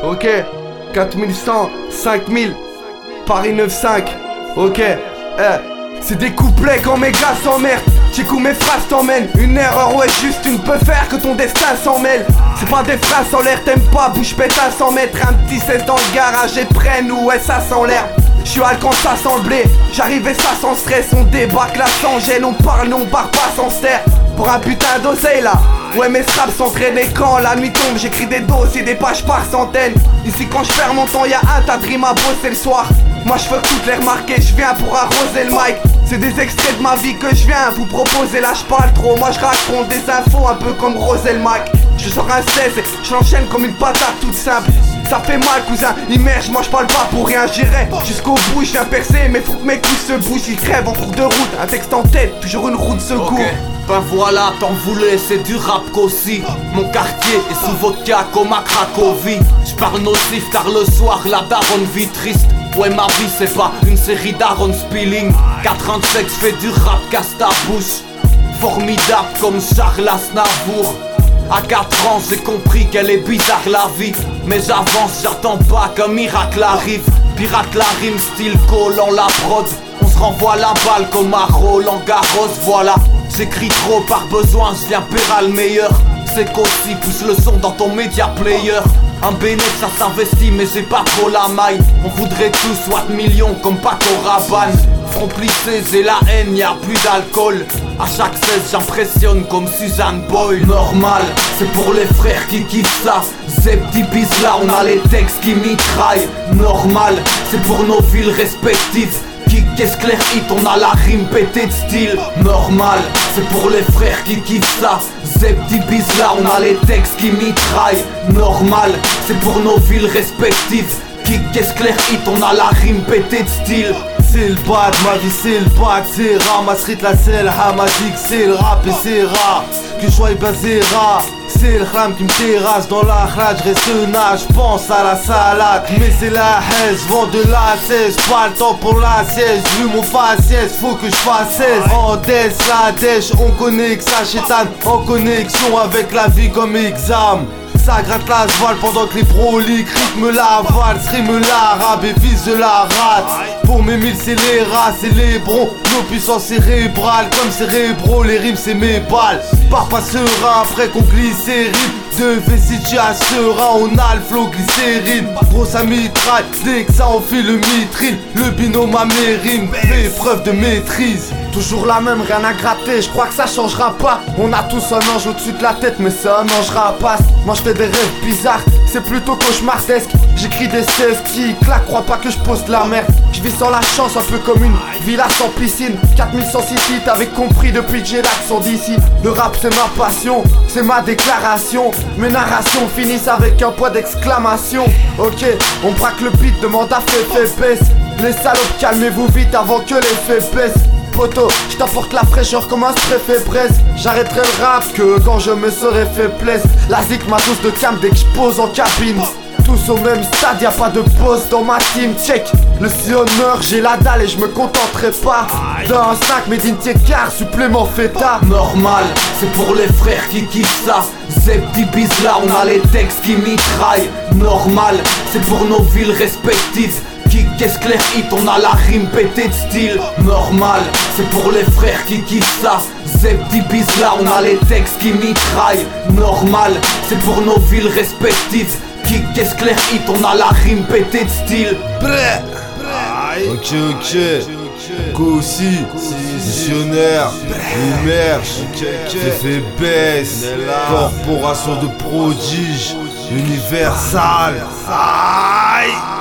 Ok, 4100, 5000, Paris 9-5. Ok, c'est des couplets quand mes gars s'emmerdent. J'écoute mes phrases t'emmènent. Une erreur, ouais, juste une peut faire que ton destin s'en mêle. C'est pas des phrases en l'air, t'aimes pas, bouge pète à 100 mètres. Un petit 16 dans le garage et prenne, ouais, ça sent l'air. J'suis alcan, ça sent le blé. J'arrive et ça sans stress. On débarque là sans gêne, on parle, on barre pas sans se taire. Pour un putain d'oseille là. Ouais, mes straps s'entraînent quand la nuit tombe. J'écris des dossiers, des pages par centaines. Ici quand j'perds mon temps, y'a un tas de rimes à bosser le soir. Moi j'fais toutes les remarquer, j'viens pour arroser le mic. C'est des extraits de ma vie que je viens vous proposer. Là j'parle trop, moi je raconte des infos un peu comme Rosel Mac. Je sors un 16 et je l'enchaîne comme une patate toute simple. Ça fait mal cousin, immerge, moi je parle pas pour rien. J'irai jusqu'au bout, je viens percer. Mais faut que mes couilles se bougent, ils crèvent en cours de route. Un texte en tête, toujours une route de secours. Ben voilà, t'en voulais, c'est du rap qu'aussi. Mon quartier est sous vodka comme à Cracovie. J'parle nocif car le soir la daronne vit triste. Ouais, ma vie c'est pas une série d'Aaron Spilling. 4 ans de sexe, fait du rap, casse ta bouche. Formidable comme Charles Aznavour. À 4 ans j'ai compris qu'elle est bizarre la vie. Mais j'avance, j'attends pas qu'un miracle arrive. Pirate la rime, style collant la prod. On se renvoie la balle comme à Roland Garros, voilà. J'écris trop par besoin, je viens péra le meilleur. C'est qu'aussi, pousse le son dans ton média player. Un bénéfice ça s'investit mais j'ai pas trop la maille. On voudrait tous soit millions comme Paco Rabanne. Front plissé, j'ai la haine, y'a plus d'alcool. À chaque 16 j'impressionne comme Suzanne Boyle. Normal, c'est pour les frères qui kiffent ça. Ces petits bis là, on a les textes qui mitraillent. Normal, c'est pour nos villes respectives. Qu'est-ce clair hit, on a la rime pétée de style. Normal, c'est pour les frères qui kiffent ça. Ces petits bis là, on a les textes qui mitraillent. Normal, c'est pour nos villes respectives. Qu'est-ce clair hit, on a la rime pétée de style. C'est le bad, ma vie c'est le bad, c'est rare, ma street la selle, hamadik, c'est le rap et c'est rare. Que je sois basé rare, c'est le ram qui me terrasse dans la rage, reste nage, j'pense à la salade. Mais c'est la haise, vend de la 16, pas le temps pour la siège, vu mon faciès, faut que je fasse 16. En dèche, la dèche, on connaît que ça chétane, en connexion avec la vie comme examen. Ça gratte la voile pendant que les proliques rythment la valse, rime l'arabe et fils de la rate. Pour mes milles c'est les rats, c'est les broncs, nos puissances cérébrales comme cérébraux, les rimes c'est mes balles. Pars pas serein après qu'on glycérine, de Vesici à Serein, on a le flow glycérine. Grosse à mitraille, dès que ça enfile le mitril, le binôme à mes rimes fait preuve de maîtrise. Toujours la même, rien à gratter, je crois que ça changera pas. On a tous un ange au-dessus de la tête, mais c'est un ange rapace. Moi je fais des rêves bizarres, c'est plutôt cauchemardesque. J'écris des 16 qui claquent, crois pas que je pose de la merde. Je vis sans la chance, un peu comme une villa sans piscine. 4106 hits, t'avais compris depuis que j'ai l'accent d'ici. Le rap c'est ma passion, c'est ma déclaration. Mes narrations finissent avec un point d'exclamation. Ok, on braque le beat, demande à fait baisse. Les salopes, calmez-vous vite avant que les faits baissent. Poto, je t'apporte la fraîcheur comme un spray fait braise. J'arrêterai le rap que quand je me serai fait plaisir. La zik m'a tous de cam dès que je pose en cabine. Tous au même stade, y'a pas de boss dans ma team, check. Le sillonneur, j'ai la dalle et je me contenterai pas d'un snack made in car supplément feta. Normal, c'est pour les frères qui kiffent ça. Ces petits bis là, on a les textes qui mitraillent. Normal, c'est pour nos villes respectives. Qu'est-ce clair hit, on a la rime pétée de style. Normal, c'est pour les frères qui kiffent ça. Ces petits bis là, on a les textes qui mitraillent. Normal, c'est pour nos villes respectives. Qu'est-ce clair hit, on a la rime pétée de style. Ok, Koussi, missionnaire, immerge, j'ai fait baisse, corporation de prodige, universal. Aïe.